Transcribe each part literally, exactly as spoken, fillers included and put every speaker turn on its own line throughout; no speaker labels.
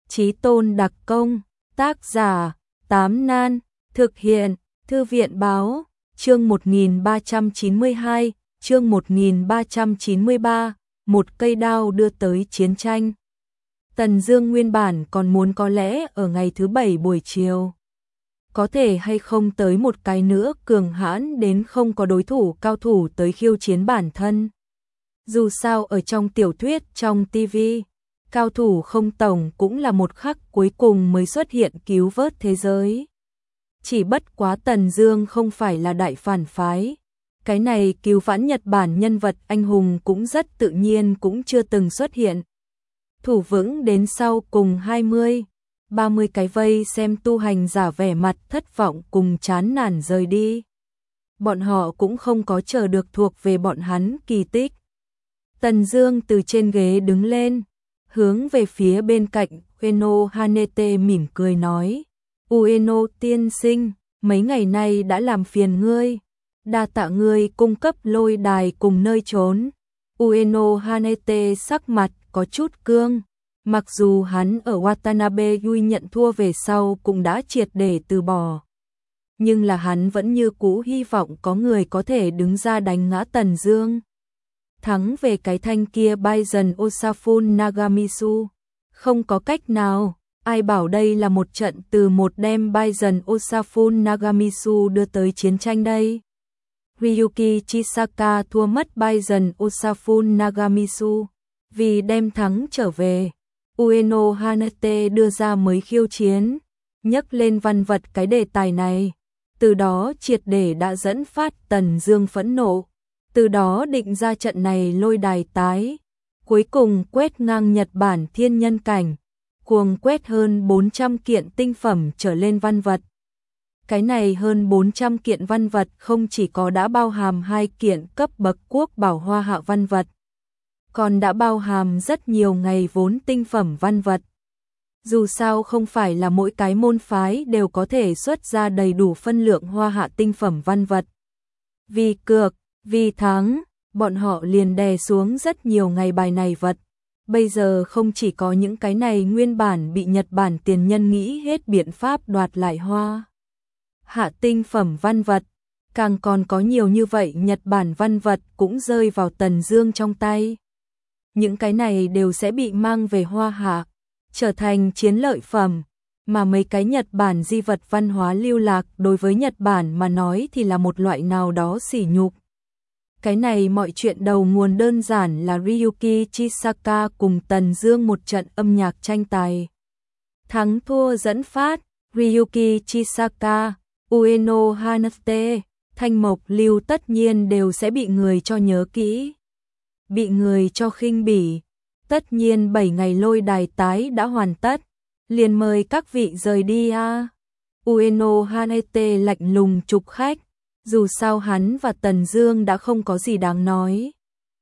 Chí Tôn đặc công, tác giả, Tám Nan, thực hiện, Thư viện báo, chương một nghìn ba trăm chín mươi hai, chương một nghìn ba trăm chín mươi ba, một cây đao đưa tới chiến tranh. Tần Dương nguyên bản còn muốn có lẽ ở ngày thứ bảy buổi chiều, có thể hay không tới một cái nữa cường hãn đến không có đối thủ cao thủ tới khiêu chiến bản thân. Dù sao ở trong tiểu thuyết, trong ti vi, cao thủ không tổng cũng là một khắc cuối cùng mới xuất hiện cứu vớt thế giới. Chỉ bất quá Tần Dương không phải là đại phản phái. Cái này cứu vãn Nhật Bản nhân vật anh hùng cũng rất tự nhiên cũng chưa từng xuất hiện. Thủ vững đến sau cùng hai mươi, ba mươi cái vây xem tu hành giả vẻ mặt thất vọng cùng chán nản rời đi. Bọn họ cũng không có chờ được thuộc về bọn hắn kỳ tích. Tần Dương từ trên ghế đứng lên, hướng về phía bên cạnh Ueno Hanete mỉm cười nói: Ueno tiên sinh, mấy ngày nay đã làm phiền ngươi, đa tạ ngươi cung cấp lôi đài cùng nơi trốn. Ueno Hanete sắc mặt có chút cương, mặc dù hắn ở Watanabe Yui nhận thua về sau cũng đã triệt để từ bỏ, nhưng là hắn vẫn như cũ hy vọng có người có thể đứng ra đánh ngã Tần Dương. Thắng về cái thanh kia Bison Osafun Nagamisu, không có cách nào, ai bảo đây là một trận từ một đêm Bison Osafun Nagamisu đưa tới chiến tranh đây. Ryuki Chisaka thua mất Bison Osafun Nagamisu, vì đem thắng trở về, Ueno Hanete đưa ra mới khiêu chiến, nhắc lên văn vật cái đề tài này, từ đó triệt để đã dẫn phát Tần Dương phẫn nộ, từ đó định ra trận này lôi đài tái, cuối cùng quét ngang Nhật Bản thiên nhân cảnh, cuồng quét hơn bốn trăm kiện tinh phẩm trở lên văn vật. Cái này hơn bốn trăm kiện văn vật không chỉ có đã bao hàm hai kiện cấp bậc quốc bảo hoa hạ văn vật, còn đã bao hàm rất nhiều ngày vốn tinh phẩm văn vật. Dù sao không phải là mỗi cái môn phái đều có thể xuất ra đầy đủ phân lượng hoa hạ tinh phẩm văn vật. Vì cược, vì thắng, bọn họ liền đè xuống rất nhiều ngày bài này vật. Bây giờ không chỉ có những cái này nguyên bản bị Nhật Bản tiền nhân nghĩ hết biện pháp đoạt lại hoa hạ tinh phẩm văn vật, càng còn có nhiều như vậy Nhật Bản văn vật cũng rơi vào Tần Dương trong tay. Những cái này đều sẽ bị mang về hoa hạ, trở thành chiến lợi phẩm, mà mấy cái Nhật Bản di vật văn hóa lưu lạc đối với Nhật Bản mà nói thì là một loại nào đó sỉ nhục. Cái này mọi chuyện đầu nguồn đơn giản là Ryuki Chisaka cùng Tần Dương một trận âm nhạc tranh tài. Thắng thua dẫn phát, Ryuki Chisaka, Ueno Hanete, Thanh Mộc Lưu tất nhiên đều sẽ bị người cho nhớ kỹ, bị người cho khinh bỉ. Tất nhiên bảy ngày lôi đài tái đã hoàn tất, liền mời các vị rời đi a. À. Ueno Hanete lạnh lùng trục khách, dù sao hắn và Tần Dương đã không có gì đáng nói.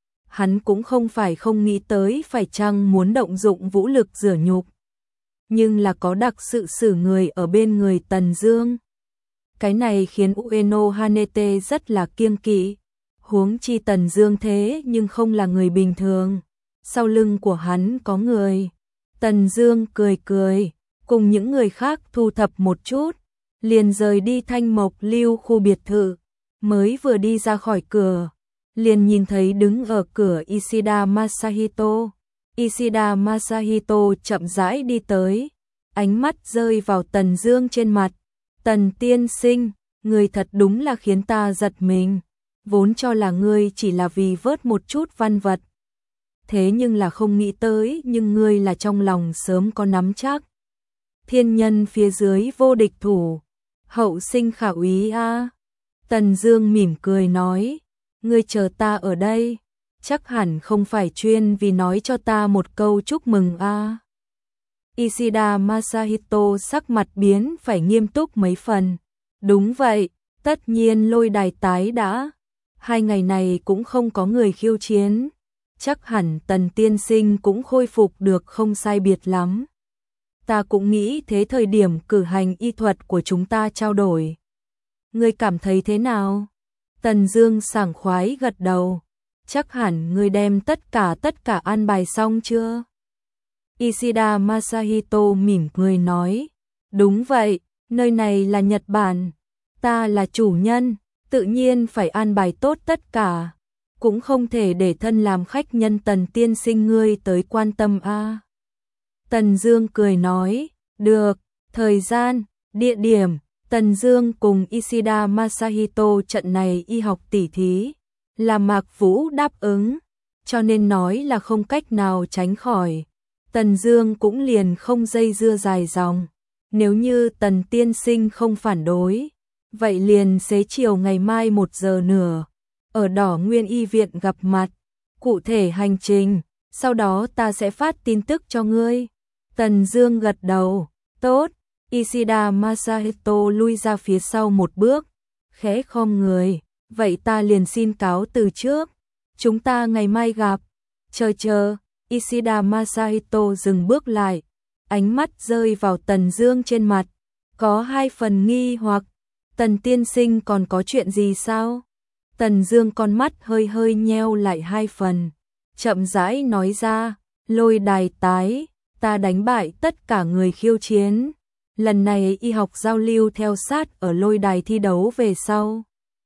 Hắn cũng không phải không nghĩ tới phải chăng muốn động dụng vũ lực rửa nhục, nhưng là có đặc sự xử người ở bên người Tần Dương. Cái này khiến Ueno Hanete rất là kiêng kỵ, huống chi Tần Dương thế nhưng không là người bình thường, sau lưng của hắn có người. Tần Dương cười cười, cùng những người khác thu thập một chút, liền rời đi Thanh Mộc Lưu khu biệt thự, mới vừa đi ra khỏi cửa, liền nhìn thấy đứng ở cửa Ishida Masahito. Ishida Masahito chậm rãi đi tới, ánh mắt rơi vào Tần Dương trên mặt. Tần tiên sinh, người thật đúng là khiến ta giật mình, vốn cho là ngươi chỉ là vì vớt một chút văn vật. Thế nhưng là không nghĩ tới, nhưng ngươi là trong lòng sớm có nắm chắc. Thiên nhân phía dưới vô địch thủ, hậu sinh khả úy a. À. Tần Dương mỉm cười nói, ngươi chờ ta ở đây, chắc hẳn không phải chuyên vì nói cho ta một câu chúc mừng a. À. Ishida Masahito sắc mặt biến phải nghiêm túc mấy phần. Đúng vậy, tất nhiên lôi đài tái đã. Hai ngày này cũng không có người khiêu chiến. Chắc hẳn Tần tiên sinh cũng khôi phục được không sai biệt lắm. Ta cũng nghĩ thế, thời điểm cử hành y thuật của chúng ta trao đổi. Ngươi cảm thấy thế nào? Tần Dương sảng khoái gật đầu. Chắc hẳn ngươi đem tất cả tất cả an bài xong chưa? Ishida Masahito mỉm cười nói, đúng vậy, nơi này là Nhật Bản, ta là chủ nhân, tự nhiên phải an bài tốt tất cả, cũng không thể để thân làm khách nhân Tần tiên sinh ngươi tới quan tâm a. À. Tần Dương cười nói, được, thời gian, địa điểm, Tần Dương cùng Ishida Masahito trận này y học tỉ thí, là Mạc Vũ đáp ứng, cho nên nói là không cách nào tránh khỏi. Tần Dương cũng liền không dây dưa dài dòng, nếu như Tần tiên sinh không phản đối, vậy liền xế chiều ngày mai một giờ nửa, ở Đỏ Nguyên Y viện gặp mặt, cụ thể hành trình, sau đó ta sẽ phát tin tức cho ngươi. Tần Dương gật đầu, tốt. Ishida Masahito lui ra phía sau một bước, khẽ khom người, vậy ta liền xin cáo từ trước, chúng ta ngày mai gặp. Chờ chờ, Ishida Masahito dừng bước lại, ánh mắt rơi vào Tần Dương trên mặt, có hai phần nghi hoặc, Tần tiên sinh còn có chuyện gì sao? Tần Dương con mắt hơi hơi nheo lại hai phần, chậm rãi nói ra, lôi đài tái, ta đánh bại tất cả người khiêu chiến. Lần này y học giao lưu theo sát ở lôi đài thi đấu về sau.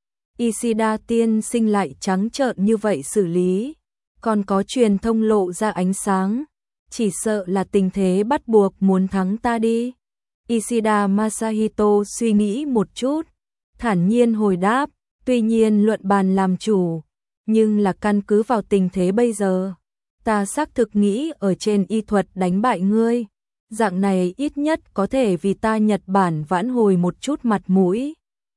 Ishida tiên sinh lại trắng trợn như vậy xử lý, còn có truyền thông lộ ra ánh sáng, chỉ sợ là tình thế bắt buộc muốn thắng ta đi. Ishida Masahito suy nghĩ một chút, thản nhiên hồi đáp, tuy nhiên luận bàn làm chủ, nhưng là căn cứ vào tình thế bây giờ, ta xác thực nghĩ ở trên y thuật đánh bại ngươi. Dạng này ít nhất có thể vì ta Nhật Bản vãn hồi một chút mặt mũi.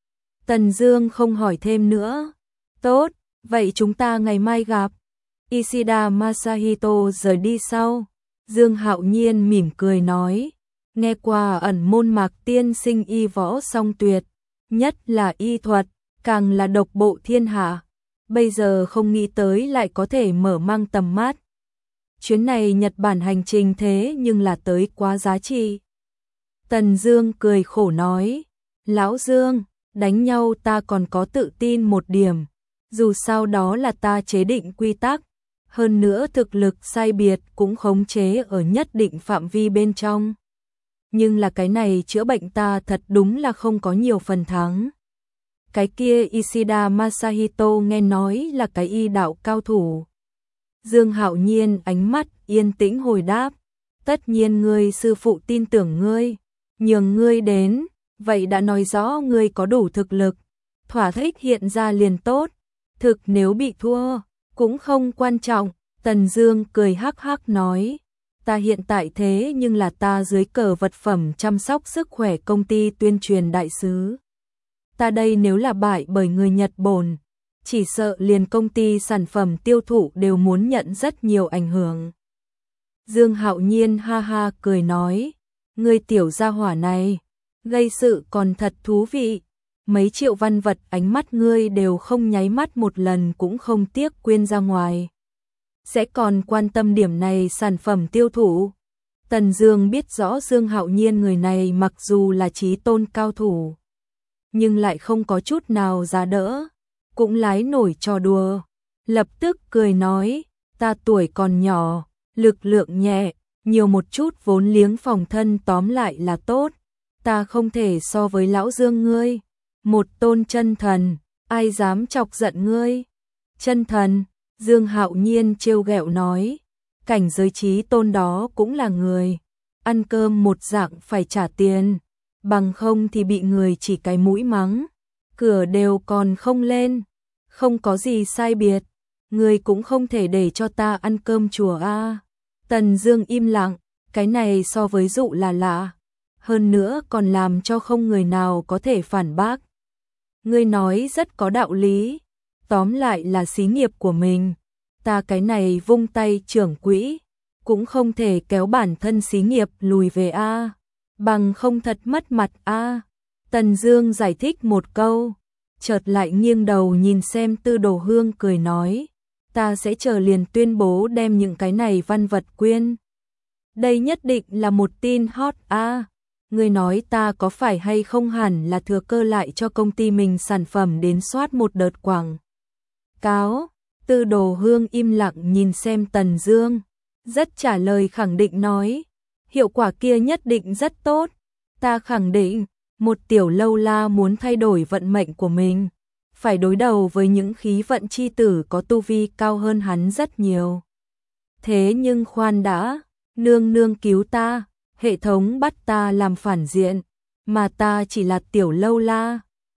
Tần Dương không hỏi thêm nữa. Tốt, vậy chúng ta ngày mai gặp. Ishida Masahito rời đi sau. Dương Hạo Nhiên mỉm cười nói, nghe qua ẩn môn Mạc tiên sinh y võ song tuyệt, nhất là y thuật, càng là độc bộ thiên hạ. Bây giờ không nghĩ tới lại có thể mở mang tầm mắt. Chuyến này Nhật Bản hành trình thế nhưng là tới quá giá trị. Tần Dương cười khổ nói, Lão Dương, đánh nhau ta còn có tự tin một điểm, dù sao đó là ta chế định quy tắc, hơn nữa thực lực sai biệt cũng khống chế ở nhất định phạm vi bên trong. Nhưng là cái này chữa bệnh ta thật đúng là không có nhiều phần thắng. Cái kia Ishida Masahito nghe nói là cái y đạo cao thủ. Dương Hạo Nhiên ánh mắt yên tĩnh hồi đáp, tất nhiên ngươi sư phụ tin tưởng ngươi, nhường ngươi đến, vậy đã nói rõ ngươi có đủ thực lực, thỏa thích hiện ra liền tốt, thực nếu bị thua, cũng không quan trọng. Tần Dương cười hắc hắc nói, ta hiện tại thế nhưng là ta dưới cờ vật phẩm chăm sóc sức khỏe công ty tuyên truyền đại sứ. Ta đây nếu là bại bởi người Nhật Bản, chỉ sợ liền công ty sản phẩm tiêu thụ đều muốn nhận rất nhiều ảnh hưởng. Dương Hạo Nhiên ha ha cười nói, ngươi tiểu gia hỏa này, gây sự còn thật thú vị, mấy triệu văn vật ánh mắt ngươi đều không nháy mắt một lần cũng không tiếc quyên ra ngoài. Sẽ còn quan tâm điểm này sản phẩm tiêu thụ. Tần Dương biết rõ Dương Hạo Nhiên người này mặc dù là chí tôn cao thủ, nhưng lại không có chút nào giá đỡ, cũng lái nổi trò đùa, lập tức cười nói, ta tuổi còn nhỏ, lực lượng nhẹ, nhiều một chút vốn liếng phòng thân tóm lại là tốt, ta không thể so với lão Dương ngươi, một tôn chân thần, ai dám chọc giận ngươi. Chân thần, Dương Hạo Nhiên trêu ghẹo nói, cảnh giới chí tôn đó cũng là người, ăn cơm một dạng phải trả tiền, bằng không thì bị người chỉ cái mũi mắng, cửa đều còn không lên, không có gì sai biệt, người cũng không thể để cho ta ăn cơm chùa a. Tần Dương im lặng, cái này so với dụ là lạ, hơn nữa còn làm cho không người nào có thể phản bác. Ngươi nói rất có đạo lý, tóm lại là xí nghiệp của mình, ta cái này vung tay trưởng quỹ, cũng không thể kéo bản thân xí nghiệp lùi về a, bằng không thật mất mặt a. Tần Dương giải thích một câu, chợt lại nghiêng đầu nhìn xem Tư Đồ Hương cười nói, ta sẽ chờ liền tuyên bố đem những cái này văn vật quyên. Đây nhất định là một tin hot a. Ngươi nói ta có phải hay không hẳn là thừa cơ lại cho công ty mình sản phẩm đến soát một đợt quảng cáo. Tư Đồ Hương im lặng nhìn xem Tần Dương, rất trả lời khẳng định nói, hiệu quả kia nhất định rất tốt, ta khẳng định, một tiểu lâu la muốn thay đổi vận mệnh của mình, phải đối đầu với những khí vận chi tử có tu vi cao hơn hắn rất nhiều. Thế nhưng khoan đã, nương nương cứu ta, hệ thống bắt ta làm phản diện, mà ta chỉ là tiểu lâu la,